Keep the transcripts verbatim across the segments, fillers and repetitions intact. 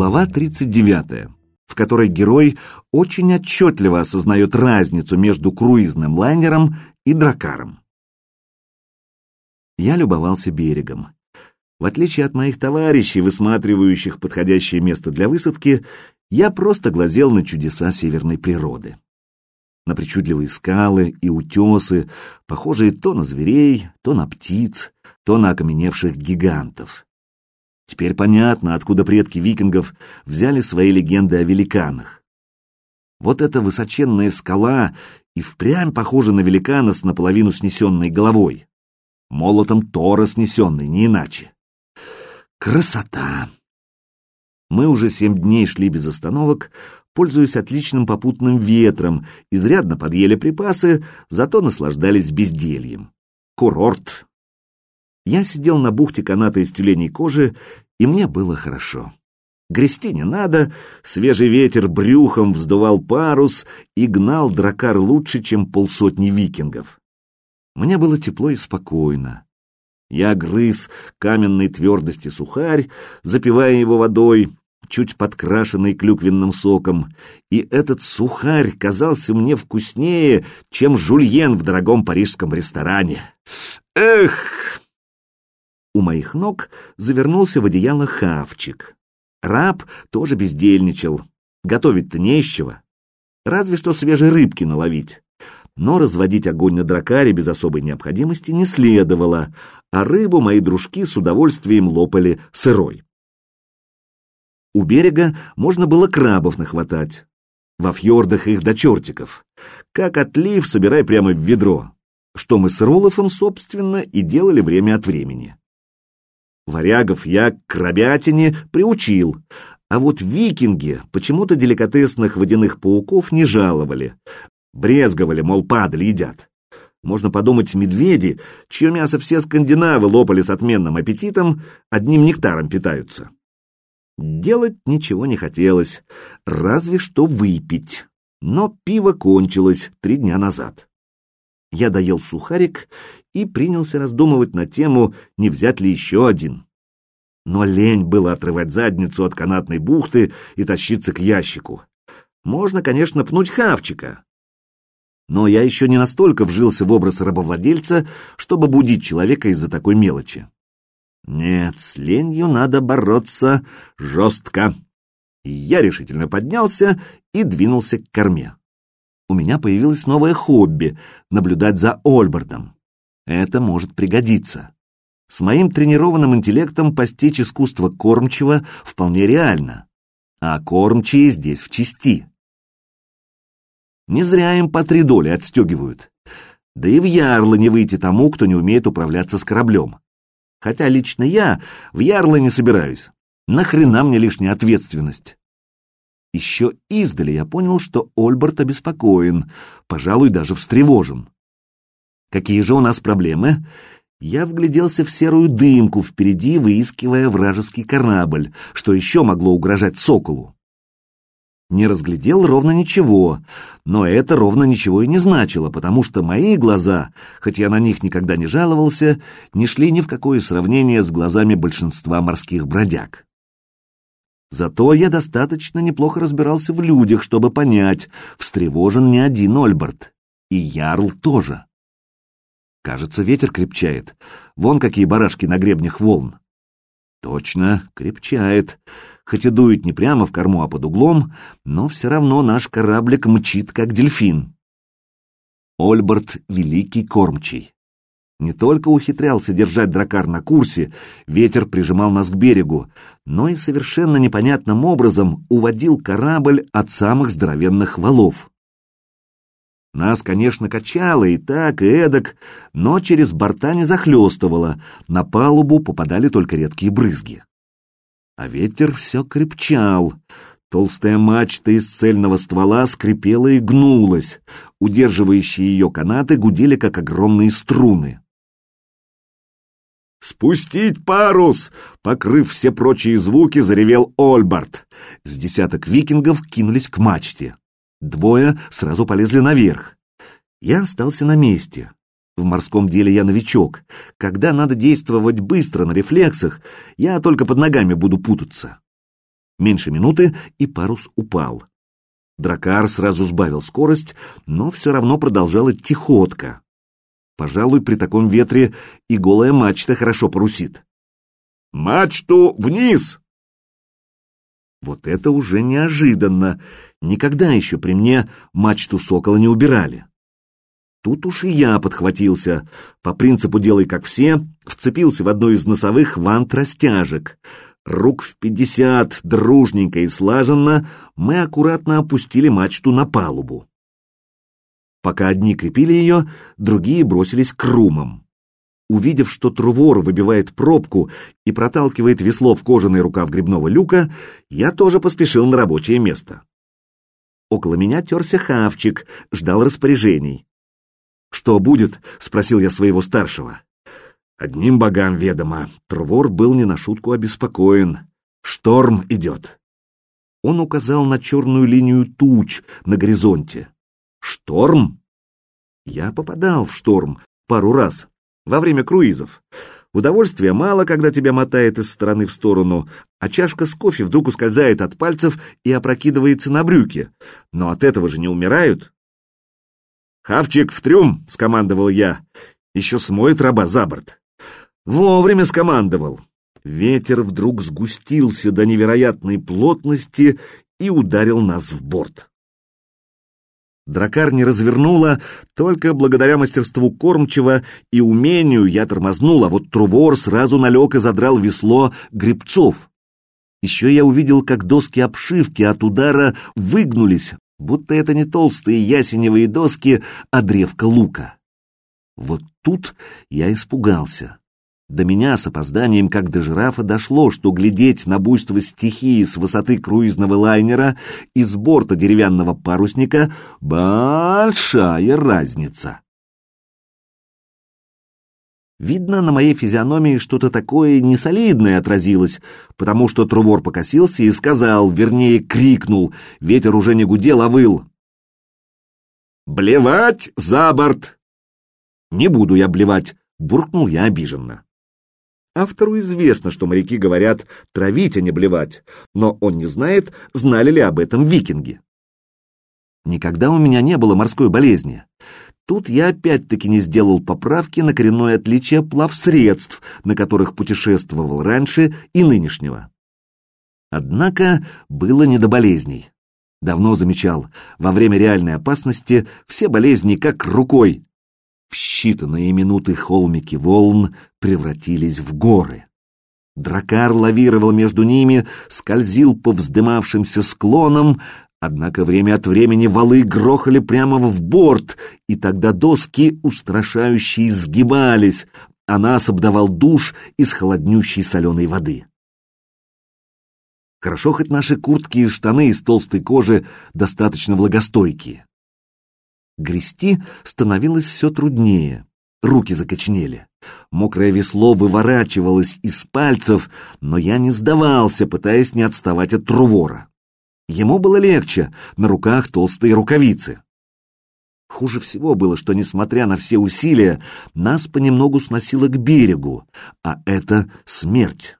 Глава тридцать девятая, в которой герой очень отчетливо осознает разницу между круизным лайнером и дракаром. Я любовался берегом. В отличие от моих товарищей, высматривающих подходящее место для высадки, я просто глазел на чудеса северной природы. На причудливые скалы и утесы, похожие то на зверей, то на птиц, то на окаменевших гигантов. Теперь понятно, откуда предки викингов взяли свои легенды о великанах. Вот эта высоченная скала и впрямь похожа на великана с наполовину снесенной головой. Молотом Тора снесенный, не иначе. Красота! Мы уже семь дней шли без остановок, пользуясь отличным попутным ветром, изрядно подъели припасы, зато наслаждались бездельем. Курорт! Я сидел на бухте каната из тюленей кожи, и мне было хорошо. Грести не надо, свежий ветер брюхом вздувал парус и гнал дракар лучше, чем полсотни викингов. Мне было тепло и спокойно. Я грыз каменной твердости сухарь, запивая его водой, чуть подкрашенный клюквенным соком, и этот сухарь казался мне вкуснее, чем жульен в дорогом парижском ресторане. Эх! У моих ног завернулся в одеяло Хавчик. Раб тоже бездельничал. Готовить-то не из чего. Разве что свежей рыбки наловить. Но разводить огонь на дракаре без особой необходимости не следовало, а рыбу мои дружки с удовольствием лопали сырой. У берега можно было крабов нахватать. Во фьордах их до чертиков. Как отлив, собирай прямо в ведро. Что мы с Ролофом, собственно, и делали время от времени. Варягов я к крабятине приучил, а вот викинги почему-то деликатесных водяных пауков не жаловали. Брезговали, мол, падаль едят. Можно подумать, медведи, чье мясо все скандинавы лопали с отменным аппетитом, одним нектаром питаются. Делать ничего не хотелось, разве что выпить. Но пиво кончилось три дня назад. Я доел сухарик и принялся раздумывать на тему, не взять ли еще один. Но лень было отрывать задницу от канатной бухты и тащиться к ящику. Можно, конечно, пнуть Хавчика. Но я еще не настолько вжился в образ рабовладельца, чтобы будить человека из-за такой мелочи. Нет, с ленью надо бороться жестко. Я решительно поднялся и двинулся к корме. У меня появилось новое хобби — наблюдать за Ольбертом. Это может пригодиться. С моим тренированным интеллектом постичь искусство кормчего вполне реально. А кормчие здесь в чести. Не зря им по три доли отстегивают. Да и в ярлы не выйти тому, кто не умеет управляться с кораблем. Хотя лично я в ярлы не собираюсь. Нахрена мне лишняя ответственность? Еще издали я понял, что Ольберт обеспокоен, пожалуй, даже встревожен. Какие же у нас проблемы? Я вгляделся в серую дымку впереди, выискивая вражеский корабль, что еще могло угрожать Соколу. Не разглядел ровно ничего, но это ровно ничего и не значило, потому что мои глаза, хоть я на них никогда не жаловался, не шли ни в какое сравнение с глазами большинства морских бродяг. Зато я достаточно неплохо разбирался в людях, чтобы понять, встревожен не один Ольберт, и ярл тоже. Кажется, ветер крепчает. Вон какие барашки на гребнях волн. Точно, крепчает. Хоть и дует не прямо в корму, а под углом, но все равно наш кораблик мчит, как дельфин. Ольберт — великий кормчий. Не только ухитрялся держать дракар на курсе, ветер прижимал нас к берегу, но и совершенно непонятным образом уводил корабль от самых здоровенных валов. Нас, конечно, качало и так, и эдак, но через борта не захлестывало, на палубу попадали только редкие брызги. А ветер все крепчал. Толстая мачта из цельного ствола скрипела и гнулась, удерживающие ее канаты гудели, как огромные струны. «Спустить парус!» — покрыв все прочие звуки, заревел Ольберт. С десяток викингов кинулись к мачте. Двое сразу полезли наверх. Я остался на месте. В морском деле я новичок. Когда надо действовать быстро, на рефлексах, я только под ногами буду путаться. Меньше минуты, и парус упал. Драккар сразу сбавил скорость, но все равно продолжал идти ходко. Пожалуй, при таком ветре и голая мачта хорошо парусит. «Мачту вниз!» Вот это уже неожиданно. Никогда еще при мне мачту сокола не убирали. Тут уж и я подхватился. По принципу «делай как все», вцепился в одну из носовых вант-растяжек. Рук в пятьдесят, дружненько и слаженно, мы аккуратно опустили мачту на палубу. Пока одни крепили ее, другие бросились к румам. Увидев, что Трувор выбивает пробку и проталкивает весло в кожаный рукав гребного люка, я тоже поспешил на рабочее место. Около меня терся Хавчик, ждал распоряжений. «Что будет?» — спросил я своего старшего. Одним богам ведомо, Трувор был не на шутку обеспокоен. «Шторм идет!» Он указал на черную линию туч на горизонте. «Шторм?» Я попадал в шторм пару раз во время круизов. Удовольствия мало, когда тебя мотает из стороны в сторону, а чашка с кофе вдруг ускользает от пальцев и опрокидывается на брюки. Но от этого же не умирают. «Хавчик, в трюм!» — скомандовал я. «Еще смоет раба за борт». Вовремя скомандовал. Ветер вдруг сгустился до невероятной плотности и ударил нас в борт. Драккар не развернула, только благодаря мастерству кормчего и умению я тормознул, а вот Трувор сразу налег и задрал весло гребцов. Еще я увидел, как доски обшивки от удара выгнулись, будто это не толстые ясеневые доски, а древко лука. Вот тут я испугался. До меня с опозданием, как до жирафа, дошло, что глядеть на буйство стихии с высоты круизного лайнера и с борта деревянного парусника — большая разница. Видно, на моей физиономии что-то такое несолидное отразилось, потому что Трувор покосился и сказал, вернее, крикнул, ветер уже не гудел, а выл. «Блевать за борт!» «Не буду я блевать», — буркнул я обиженно. Автору известно, что моряки говорят «травить, а не блевать», но он не знает, знали ли об этом викинги. Никогда у меня не было морской болезни. Тут я опять-таки не сделал поправки на коренное отличие плавсредств, на которых путешествовал раньше и нынешнего. Однако было не до болезней. Давно замечал, во время реальной опасности все болезни как рукой. В считанные минуты холмики волн превратились в горы. Драккар лавировал между ними, скользил по вздымавшимся склонам, однако время от времени валы грохали прямо в борт, и тогда доски устрашающе изгибались, а нас обдавал душ из холоднющей соленой воды. Хорошо, хоть наши куртки и штаны из толстой кожи достаточно влагостойкие. Грести становилось все труднее, руки закоченели. Мокрое весло выворачивалось из пальцев, но я не сдавался, пытаясь не отставать от Трувора. Ему было легче, на руках толстые рукавицы. Хуже всего было, что, несмотря на все усилия, нас понемногу сносило к берегу, а это смерть.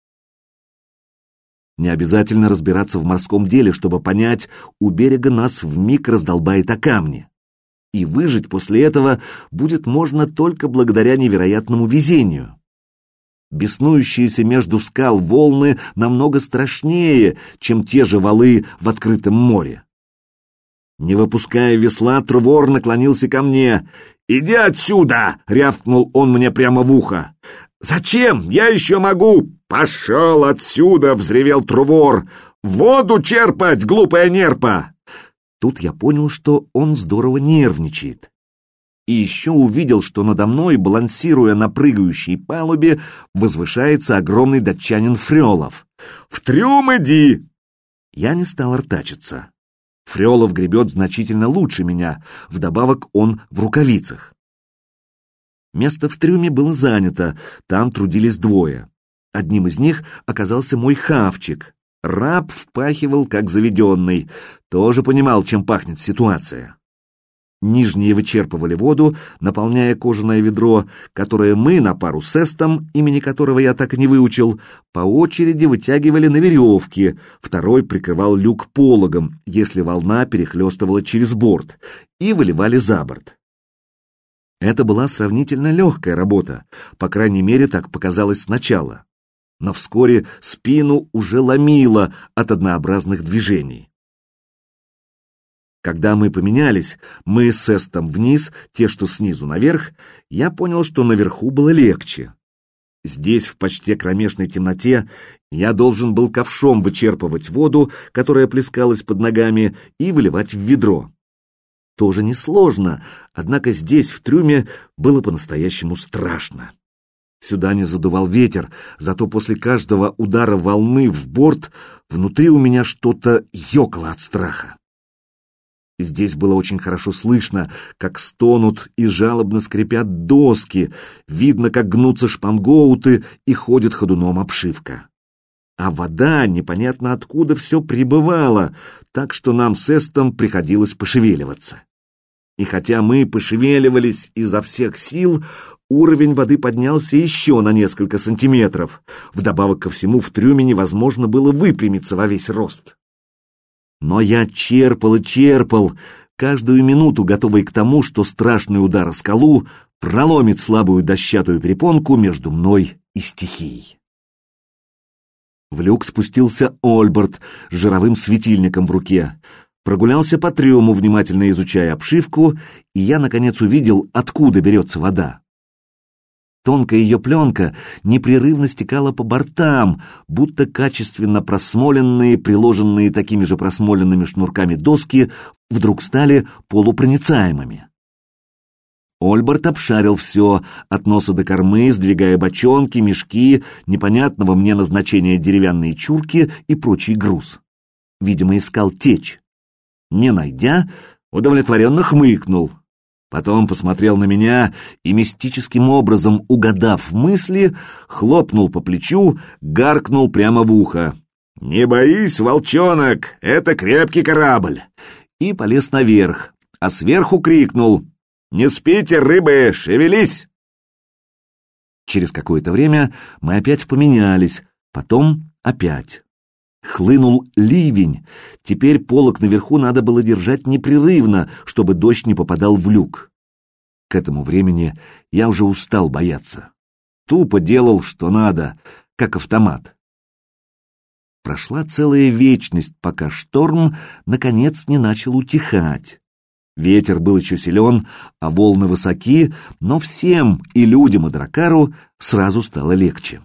Не обязательно разбираться в морском деле, чтобы понять, у берега нас вмиг раздолбает о камни. И выжить после этого будет можно только благодаря невероятному везению. Беснующиеся между скал волны намного страшнее, чем те же валы в открытом море. Не выпуская весла, Трувор наклонился ко мне. «Иди отсюда!» — рявкнул он мне прямо в ухо. «Зачем? Я еще могу!» «Пошел отсюда!» — взревел Трувор. «Воду черпать, глупая нерпа!» Тут я понял, что он здорово нервничает. И еще увидел, что надо мной, балансируя на прыгающей палубе, возвышается огромный датчанин Фрёлов. «В трюм иди!» Я не стал артачиться. Фрёлов гребет значительно лучше меня, вдобавок он в рукавицах. Место в трюме было занято, там трудились двое. Одним из них оказался мой Хавчик. Раб впахивал как заведенный, тоже понимал, чем пахнет ситуация. Нижние вычерпывали воду, наполняя кожаное ведро, которое мы на пару с Эстом, имени которого я так и не выучил, по очереди вытягивали на веревке, второй прикрывал люк пологом, если волна перехлестывала через борт, и выливали за борт. Это была сравнительно легкая работа, по крайней мере, так показалось сначала, но вскоре спину уже ломило от однообразных движений. Когда мы поменялись, мы с Эстом вниз, те, что снизу наверх, я понял, что наверху было легче. Здесь, в почти кромешной темноте, я должен был ковшом вычерпывать воду, которая плескалась под ногами, и выливать в ведро. Тоже несложно, однако здесь, в трюме, было по-настоящему страшно. Сюда не задувал ветер, зато после каждого удара волны в борт внутри у меня что-то ёкало от страха. Здесь было очень хорошо слышно, как стонут и жалобно скрипят доски, видно, как гнутся шпангоуты и ходит ходуном обшивка. А вода непонятно откуда все прибывала, так что нам с Эстом приходилось пошевеливаться. И хотя мы пошевеливались изо всех сил, уровень воды поднялся еще на несколько сантиметров. Вдобавок ко всему в трюме невозможно было выпрямиться во весь рост. Но я черпал и черпал, каждую минуту готовый к тому, что страшный удар о скалу проломит слабую дощатую перепонку между мной и стихией. В люк спустился Ольберт с жировым светильником в руке, прогулялся по трюму, внимательно изучая обшивку, и я, наконец, увидел, откуда берется вода. Тонкая ее пленка непрерывно стекала по бортам, будто качественно просмоленные, приложенные такими же просмоленными шнурками доски, вдруг стали полупроницаемыми. Ольберт обшарил все, от носа до кормы, сдвигая бочонки, мешки, непонятного мне назначения деревянные чурки и прочий груз. Видимо, искал течь. Не найдя, удовлетворенно хмыкнул. Потом посмотрел на меня и, мистическим образом угадав мысли, хлопнул по плечу, гаркнул прямо в ухо. «Не боись, волчонок, это крепкий корабль!» И полез наверх, а сверху крикнул: «Не спите, рыбы, шевелись!» Через какое-то время мы опять поменялись, потом опять. Хлынул ливень. Теперь полог наверху надо было держать непрерывно, чтобы дождь не попадал в люк. К этому времени я уже устал бояться. Тупо делал, что надо, как автомат. Прошла целая вечность, пока шторм, наконец, не начал утихать. Ветер был еще силен, а волны высоки, но всем, и людям, и дракару, сразу стало легче.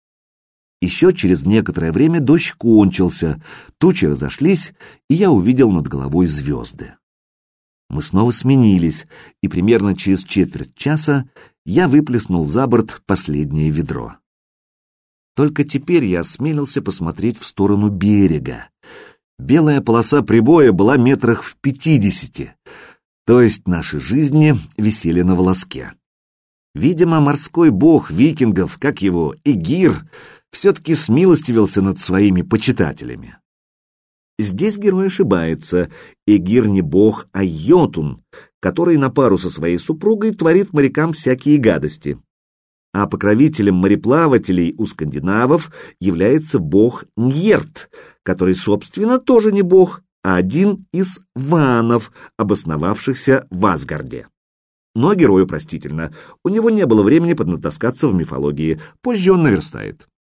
Еще через некоторое время дождь кончился, тучи разошлись, и я увидел над головой звезды. Мы снова сменились, и примерно через четверть часа я выплеснул за борт последнее ведро. Только теперь я осмелился посмотреть в сторону берега. Белая полоса прибоя была метрах в пятидесяти, то есть наши жизни висели на волоске. Видимо, морской бог викингов, как его, Эгир, все-таки смилостивился над своими почитателями. Здесь герой ошибается. Эгир не бог, а Йотун, который на пару со своей супругой творит морякам всякие гадости. А покровителем мореплавателей у скандинавов является бог Ньерт, который, собственно, тоже не бог, а один из ванов, обосновавшихся в Асгарде. Но герою простительно, у него не было времени поднатаскаться в мифологии, позже он наверстает.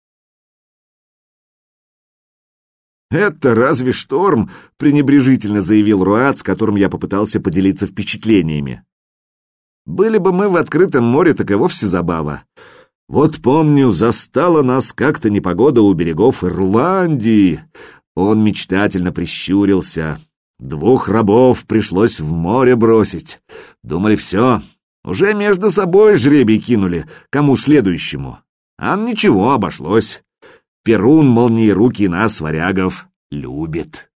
«Это разве шторм?» — пренебрежительно заявил Руат, с которым я попытался поделиться впечатлениями. «Были бы мы в открытом море, так и вовсе забава. Вот помню, застала нас как-то непогода у берегов Ирландии». Он мечтательно прищурился. «Двух рабов пришлось в море бросить. Думали, все, уже между собой жребий кинули, кому следующему. А ничего, обошлось. Перун молниерукий нас, варягов, любит».